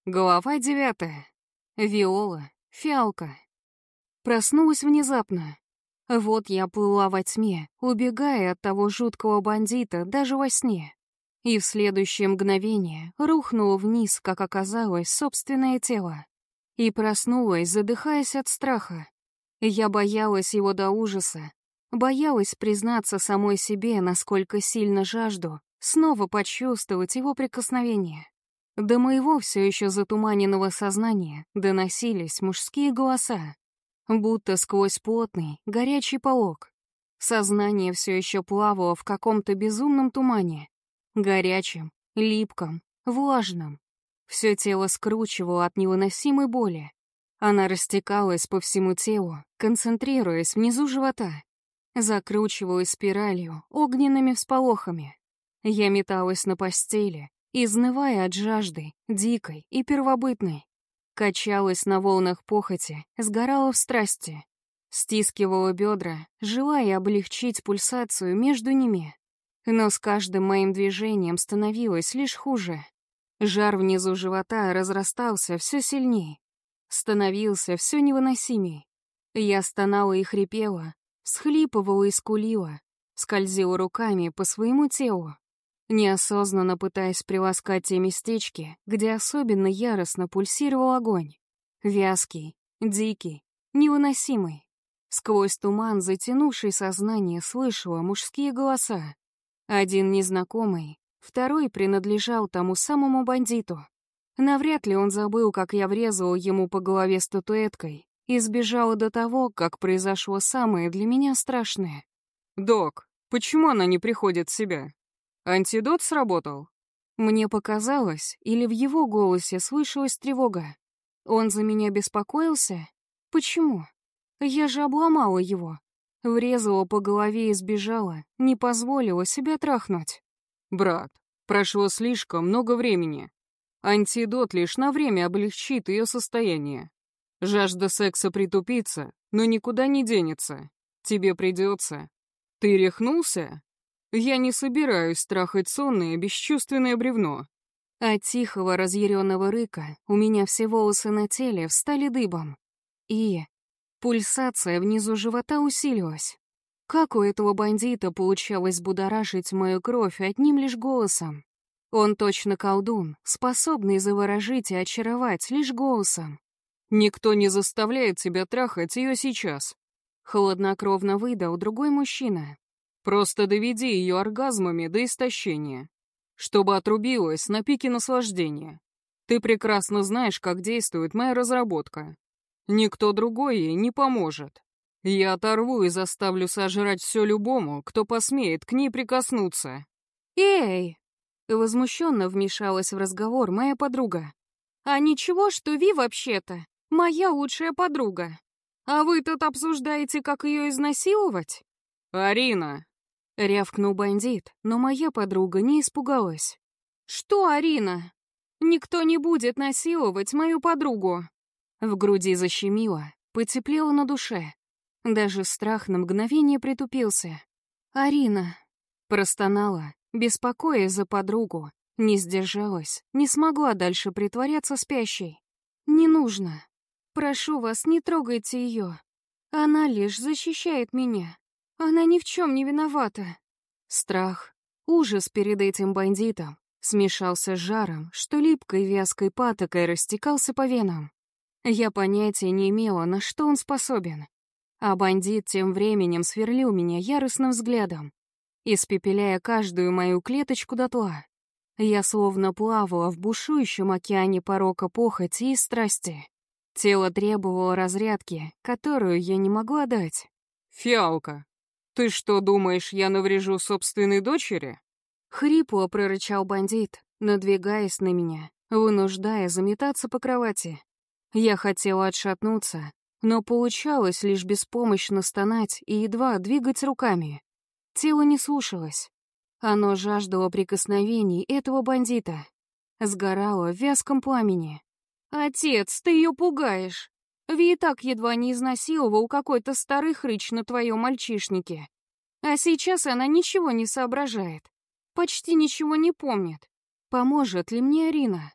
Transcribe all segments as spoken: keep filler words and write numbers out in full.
Глава девятая. Виола, фиалка. Проснулась внезапно. Вот я плыла во тьме, убегая от того жуткого бандита даже во сне. И в следующее мгновение рухнула вниз, как оказалось, собственное тело. И проснулась, задыхаясь от страха. Я боялась его до ужаса. Боялась признаться самой себе, насколько сильно жажду снова почувствовать его прикосновение. До моего все еще затуманенного сознания доносились мужские голоса, будто сквозь плотный, горячий полог. Сознание все еще плавало в каком-то безумном тумане, горячем, липком, влажном. Все тело скручивало от невыносимой боли. Она растекалась по всему телу, концентрируясь внизу живота, закручивалась спиралью, огненными всполохами. Я металась на постели, изнывая от жажды, дикой и первобытной. Качалась на волнах похоти, сгорала в страсти. Стискивала бедра, желая облегчить пульсацию между ними. Но с каждым моим движением становилось лишь хуже. Жар внизу живота разрастался все сильней. Становился все невыносимей. Я стонала и хрипела, всхлипывала и скулила, скользила руками по своему телу, неосознанно пытаясь приласкать те местечки, где особенно яростно пульсировал огонь. Вязкий, дикий, невыносимый. Сквозь туман, затянувший сознание, слышала мужские голоса. Один незнакомый, второй принадлежал тому самому бандиту. Навряд ли он забыл, как я врезала ему по голове статуэткой и сбежала до того, как произошло самое для меня страшное. «Док, почему она не приходит в себя? Антидот сработал?» Мне показалось, или в его голосе слышалась тревога. Он за меня беспокоился? Почему? Я же обломала его. Врезала по голове и сбежала, не позволила себя трахнуть. «Брат, прошло слишком много времени. Антидот лишь на время облегчит ее состояние. Жажда секса притупится, но никуда не денется. Тебе придется. Ты рехнулся? Я не собираюсь трахать сонное, бесчувственное бревно». От тихого разъяренного рыка у меня все волосы на теле встали дыбом. И пульсация внизу живота усилилась. Как у этого бандита получалось будоражить мою кровь одним лишь голосом? Он точно колдун, способный заворожить и очаровать лишь голосом. «Никто не заставляет тебя трахать ее сейчас», — хладнокровно выдал другой мужчина. «Просто доведи ее оргазмами до истощения, чтобы отрубилась на пике наслаждения. Ты прекрасно знаешь, как действует моя разработка. Никто другой ей не поможет. Я оторву и заставлю сожрать все любому, кто посмеет к ней прикоснуться». «Эй!» — возмущенно вмешалась в разговор моя подруга. «А ничего, что Ви вообще-то моя лучшая подруга. А вы тут обсуждаете, как ее изнасиловать?» «Арина!» — рявкнул бандит, но моя подруга не испугалась. «Что, Арина? Никто не будет насиловать мою подругу!» В груди защемило, потеплело на душе. Даже страх на мгновение притупился. «Арина!» — простонала, беспокоясь за подругу, не сдержалась, не смогла дальше притворяться спящей. «Не нужно. Прошу вас, не трогайте ее. Она лишь защищает меня. Она ни в чем не виновата». Страх, ужас перед этим бандитом смешался с жаром, что липкой вязкой патокой растекался по венам. Я понятия не имела, на что он способен. А бандит тем временем сверлил меня яростным взглядом, испепеляя каждую мою клеточку дотла. Я словно плавала в бушующем океане порока похоти и страсти. Тело требовало разрядки, которую я не могла дать. «Фиалка, ты что, думаешь, я наврежу собственной дочери?» Хрипло прорычал бандит, надвигаясь на меня, вынуждая заметаться по кровати. Я хотела отшатнуться, но получалось лишь беспомощно стонать и едва двигать руками. Тело не слушалось. Оно жаждало прикосновений этого бандита. Сгорало в вязком пламени. «Отец, ты ее пугаешь. Ви и так едва не изнасиловал какой-то старый хрыч на твоем мальчишнике. А сейчас она ничего не соображает. Почти ничего не помнит. Поможет ли мне Арина?»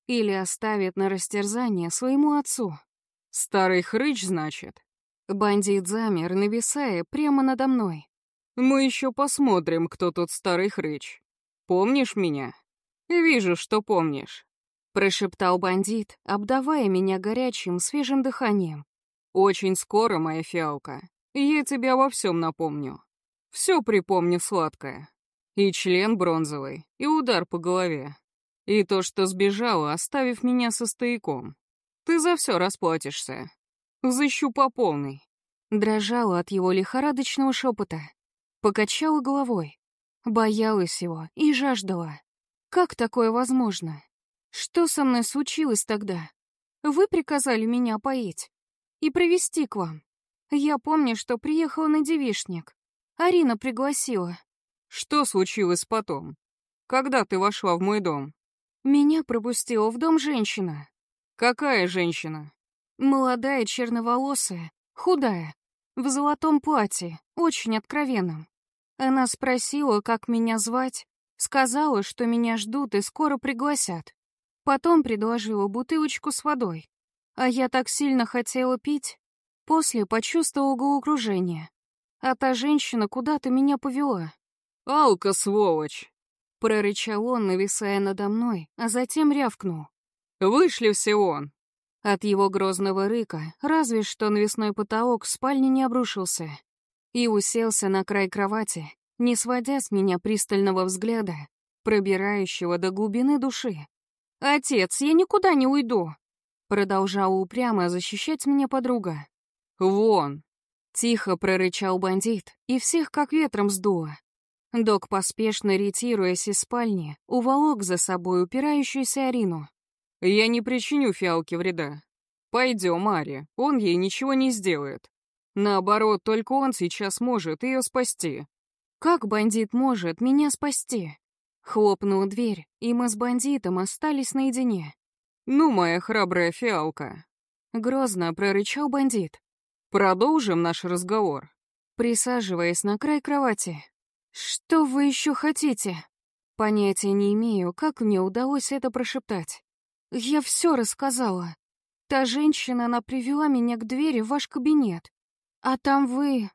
Или оставит на растерзание своему отцу. Старый хрыч, значит? Бандит замер, нависая прямо надо мной. Мы еще посмотрим, кто тут старый хрыч. Помнишь меня? Вижу, что помнишь. Прошептал бандит, обдавая меня горячим, свежим дыханием. Очень скоро, моя фиалка, я тебя во всем напомню. Все припомню сладкое. И член бронзовый, и удар по голове. И то, что сбежала, оставив меня со стояком. Ты за все расплатишься. Взыщу по полной. Дрожала от его лихорадочного шепота. Покачала головой. Боялась его и жаждала. Как такое возможно? Что со мной случилось тогда? Вы приказали меня поить и привести к вам. Я помню, что приехала на девичник. Арина пригласила. Что случилось потом? Когда ты вошла в мой дом? Меня пропустила в дом женщина. Какая женщина? Молодая, черноволосая, худая, в золотом платье, очень откровенном. Она спросила, как меня звать, сказала, что меня ждут и скоро пригласят. Потом предложила бутылочку с водой. А я так сильно хотела пить. После почувствовала головокружение. А та женщина куда-то меня повела. «Алка, сволочь!» — прорычал он, нависая надо мной, а затем рявкнул. «Вышли все вон!» От его грозного рыка разве что навесной потолок в спальне не обрушился. И уселся на край кровати, не сводя с меня пристального взгляда, пробирающего до глубины души. «Отец, я никуда не уйду!» Продолжала упрямо защищать меня подруга. «Вон!» — тихо прорычал бандит, и всех как ветром сдуло. Док, поспешно ретируясь из спальни, уволок за собой упирающуюся Арину. «Я не причиню фиалке вреда. Пойдем, Ари, он ей ничего не сделает. Наоборот, только он сейчас может ее спасти». «Как бандит может меня спасти?» Хлопнула дверь, и мы с бандитом остались наедине. «Ну, моя храбрая фиалка», — грозно прорычал бандит. «Продолжим наш разговор», присаживаясь на край кровати. «Что вы еще хотите?» Понятия не имею, как мне удалось это прошептать. «Я все рассказала. Та женщина, она привела меня к двери в ваш кабинет. А там вы...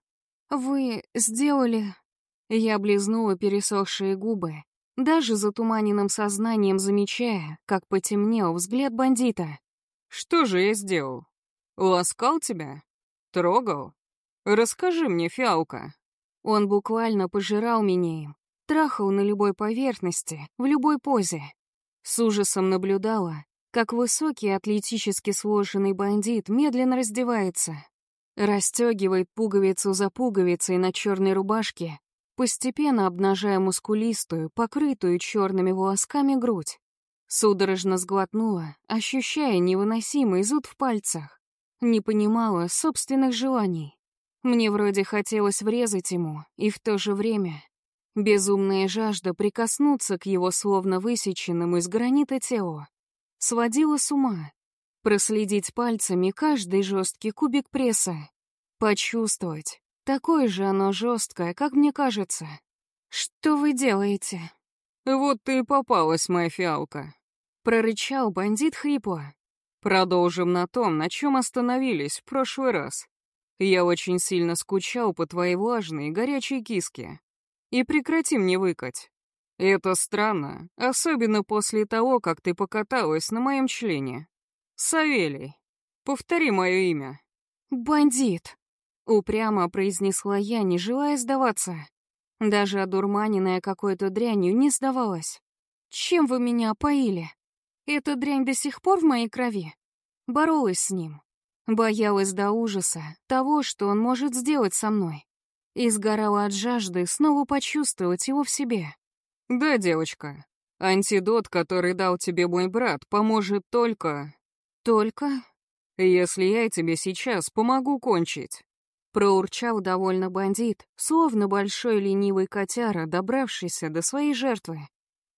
вы сделали...» Я облизнула пересохшие губы, даже затуманенным сознанием замечая, как потемнел взгляд бандита. «Что же я сделал? Ласкал тебя? Трогал? Расскажи мне, фиалка». Он буквально пожирал меня им, трахал на любой поверхности, в любой позе. С ужасом наблюдала, как высокий атлетически сложенный бандит медленно раздевается, расстегивает пуговицу за пуговицей на черной рубашке, постепенно обнажая мускулистую, покрытую черными волосками грудь. Судорожно сглотнула, ощущая невыносимый зуд в пальцах. Не понимала собственных желаний. Мне вроде хотелось врезать ему, и в то же время безумная жажда прикоснуться к его словно высеченному из гранита телу сводила с ума. Проследить пальцами каждый жесткий кубик пресса. Почувствовать. Такое же оно жесткое, как мне кажется. «Что вы делаете?» «Вот ты и попалась, моя фиалка», — прорычал бандит хрипло. «Продолжим на том, на чем остановились в прошлый раз. Я очень сильно скучал по твоей влажной и горячей киске. И прекрати мне выкать. Это странно, особенно после того, как ты покаталась на моем члене. Савелий, повтори мое имя». «Бандит», — упрямо произнесла я, не желая сдаваться. Даже одурманенная какой-то дрянью не сдавалась. «Чем вы меня опоили? Эта дрянь до сих пор в моей крови?» Боролась с ним. Боялась до ужаса того, что он может сделать со мной. И сгорала от жажды снова почувствовать его в себе. «Да, девочка, антидот, который дал тебе мой брат, поможет только...» «Только?» «Если я тебе сейчас помогу кончить». Проурчал довольно бандит, словно большой ленивый котяра, добравшийся до своей жертвы.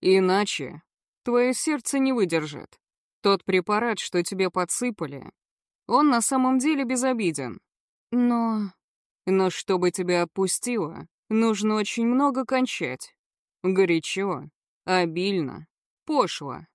«Иначе твое сердце не выдержит. Тот препарат, что тебе подсыпали, он на самом деле безобиден. Но... Но чтобы тебя отпустило, нужно очень много кончать. Горячо, обильно, пошло.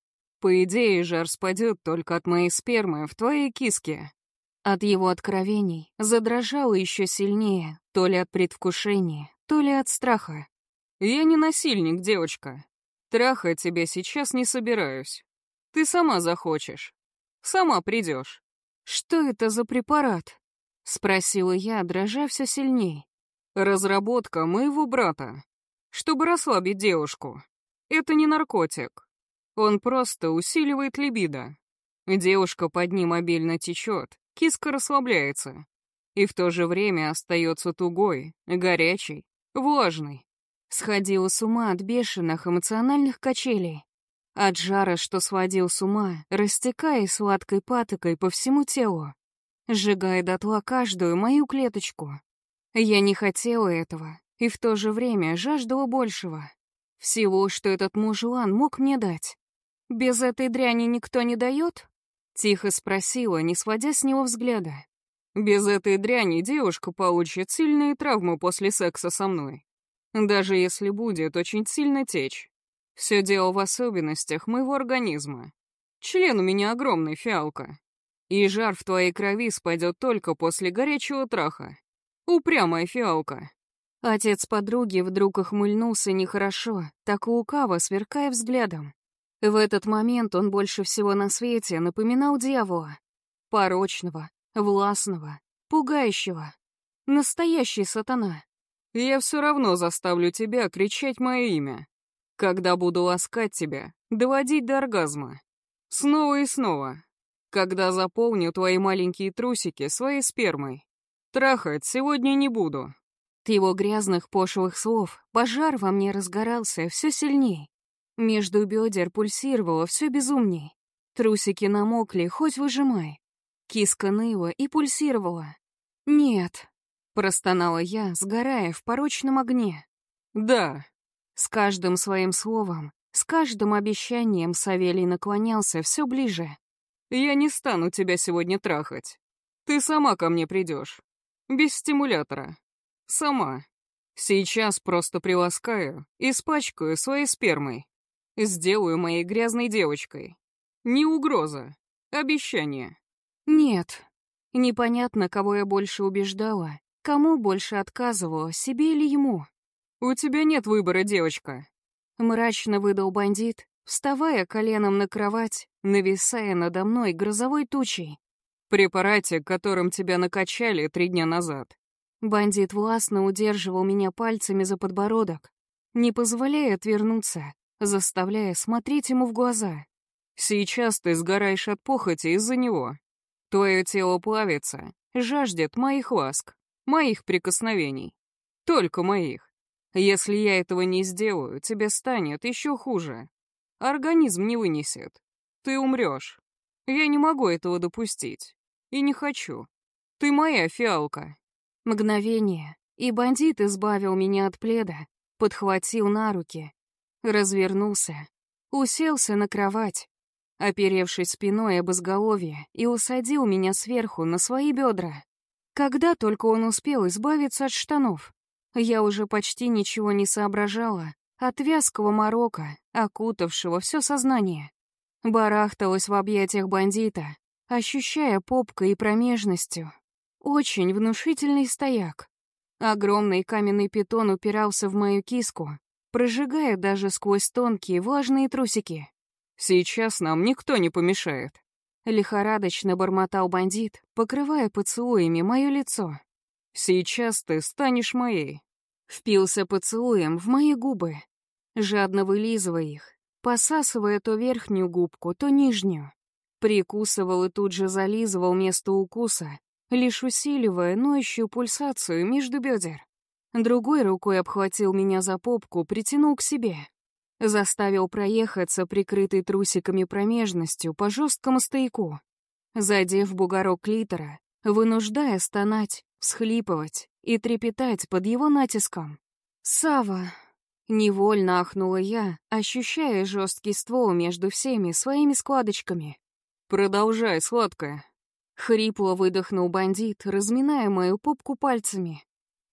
По идее, жар спадет только от моей спермы в твоей киске. От его откровений задрожало еще сильнее, то ли от предвкушения, то ли от страха. Я не насильник, девочка. Трахать тебя сейчас не собираюсь. Ты сама захочешь. Сама придешь. «Что это за препарат?» — спросила я, дрожа все сильней. Разработка моего брата. Чтобы расслабить девушку. Это не наркотик. Он просто усиливает либидо. Девушка под ним обильно течет, киска расслабляется. И в то же время остается тугой, горячей, влажной. Сходила с ума от бешеных эмоциональных качелей. От жара, что сводил с ума, растекаясь сладкой патокой по всему телу, сжигая дотла каждую мою клеточку. Я не хотела этого, и в то же время жаждала большего. Всего, что этот мужлан мог мне дать. «Без этой дряни никто не дает?» — тихо спросила, не сводя с него взгляда. Без этой дряни девушка получит сильные травмы после секса со мной. Даже если будет очень сильно течь. Все дело в особенностях моего организма. Член у меня огромный, фиалка. И жар в твоей крови спадет только после горячего траха. Упрямая фиалка. Отец подруги вдруг охмыльнулся нехорошо, так лукаво, сверкая взглядом. В этот момент он больше всего на свете напоминал дьявола. Порочного, властного, пугающего. Настоящий сатана. Я все равно заставлю тебя кричать мое имя. Когда буду ласкать тебя, доводить до оргазма. Снова и снова. Когда заполню твои маленькие трусики своей спермой. Трахать сегодня не буду. От его грязных пошлых слов пожар во мне разгорался все сильней. Между бедер пульсировало все безумней. Трусики намокли, хоть выжимай. Киска ныла и пульсировала. «Нет», — простонала я, сгорая в порочном огне. «Да». С каждым своим словом, с каждым обещанием Савелий наклонялся все ближе. «Я не стану тебя сегодня трахать. Ты сама ко мне придешь. Без стимулятора. Сама. Сейчас просто приласкаю, испачкаю своей спермой. Сделаю моей грязной девочкой. Не угроза. Обещание». «Нет». Непонятно, кого я больше убеждала, кому больше отказывала, себе или ему. «У тебя нет выбора, девочка», — мрачно выдал бандит, вставая коленом на кровать, нависая надо мной грозовой тучей. «Препарате, которым тебя накачали три дня назад». Бандит властно удерживал меня пальцами за подбородок, не позволяя отвернуться, заставляя смотреть ему в глаза. «Сейчас ты сгораешь от похоти из-за него. Твое тело плавится, жаждет моих ласк, моих прикосновений. Только моих. Если я этого не сделаю, тебе станет еще хуже. Организм не вынесет. Ты умрешь. Я не могу этого допустить. И не хочу. Ты моя фиалка». Мгновение, и бандит избавил меня от пледа, подхватил на руки, развернулся, уселся на кровать, оперевшись спиной об изголовье, и усадил меня сверху на свои бедра. Когда только он успел избавиться от штанов, я уже почти ничего не соображала от вязкого морока, окутавшего все сознание. Барахталась в объятиях бандита, ощущая попкой и промежностью. Очень внушительный стояк. Огромный каменный питон упирался в мою киску, прожигая даже сквозь тонкие влажные трусики. «Сейчас нам никто не помешает», — лихорадочно бормотал бандит, покрывая поцелуями мое лицо. «Сейчас ты станешь моей». Впился поцелуем в мои губы, жадно вылизывая их, посасывая то верхнюю губку, то нижнюю. Прикусывал и тут же зализывал место укуса, лишь усиливая ноющую пульсацию между бедер. Другой рукой обхватил меня за попку, притянул к себе. Заставил проехаться прикрытой трусиками промежностью по жесткому стояку, задев бугорок клитора, вынуждая стонать, всхлипывать и трепетать под его натиском. «Сава!» — невольно ахнула я, ощущая жесткий ствол между всеми своими складочками. «Продолжай, сладкая!» — хрипло выдохнул бандит, разминая мою попку пальцами.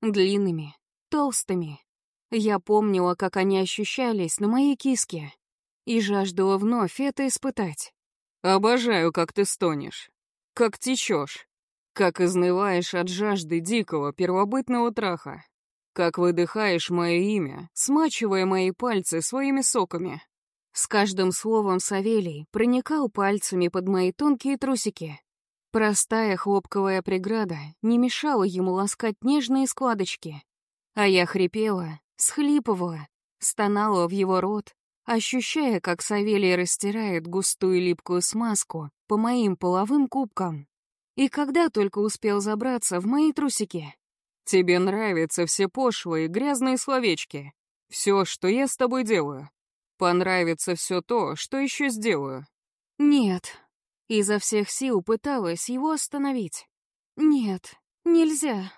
Длинными, толстыми. Я помнила, как они ощущались на моей киске. и жаждала вновь это испытать. Обожаю, как ты стонешь, как течешь, как изнываешь от жажды дикого первобытного траха, как выдыхаешь мое имя, смачивая мои пальцы своими соками. С каждым словом Савелий проникал пальцами под мои тонкие трусики. Простая хлопковая преграда не мешала ему ласкать нежные складочки. А я хрипела, схлипывала, стонала в его рот, ощущая, как Савелий растирает густую липкую смазку по моим половым кубкам. И когда только успел забраться в мои трусики. Тебе нравятся все пошлые, грязные словечки. Все, что я с тобой делаю. Понравится все то, что еще сделаю. Нет. Изо всех сил пыталась его остановить. Нет, нельзя.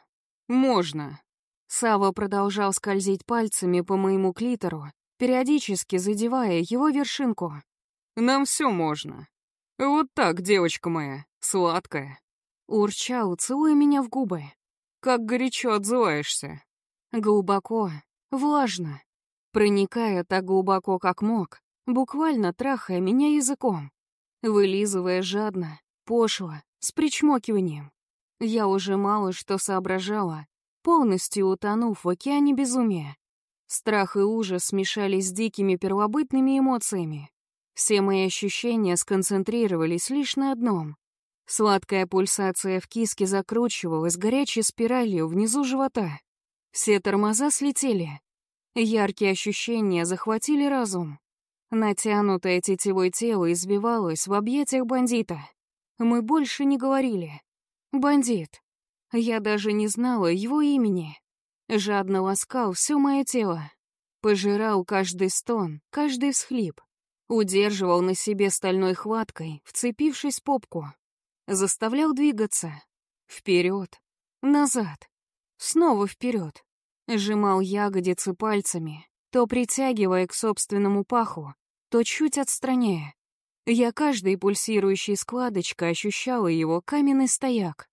Можно. Сава продолжал скользить пальцами по моему клитору, периодически задевая его вершинку. Нам все можно. Вот так, девочка моя, сладкая. Урчал, целуя меня в губы. Как горячо отзываешься. Глубоко, влажно. Проникая так глубоко, как мог, буквально трахая меня языком. Вылизывая жадно, пошло, с причмокиванием. Я уже мало что соображала, полностью утонув в океане безумия. Страх и ужас смешались с дикими первобытными эмоциями. Все мои ощущения сконцентрировались лишь на одном. Сладкая пульсация в киске закручивалась горячей спиралью внизу живота. Все тормоза слетели. Яркие ощущения захватили разум. Натянутое тетивой тело извивалось в объятиях бандита. Мы больше не говорили. Бандит. Я даже не знала его имени. Жадно ласкал все мое тело. Пожирал каждый стон, каждый всхлип. Удерживал на себе стальной хваткой, вцепившись в попку. Заставлял двигаться. Вперед, назад, снова вперед. Сжимал ягодицы пальцами, то притягивая к собственному паху, то чуть отстраняя. Я каждой пульсирующей складочкой ощущала его каменный стояк.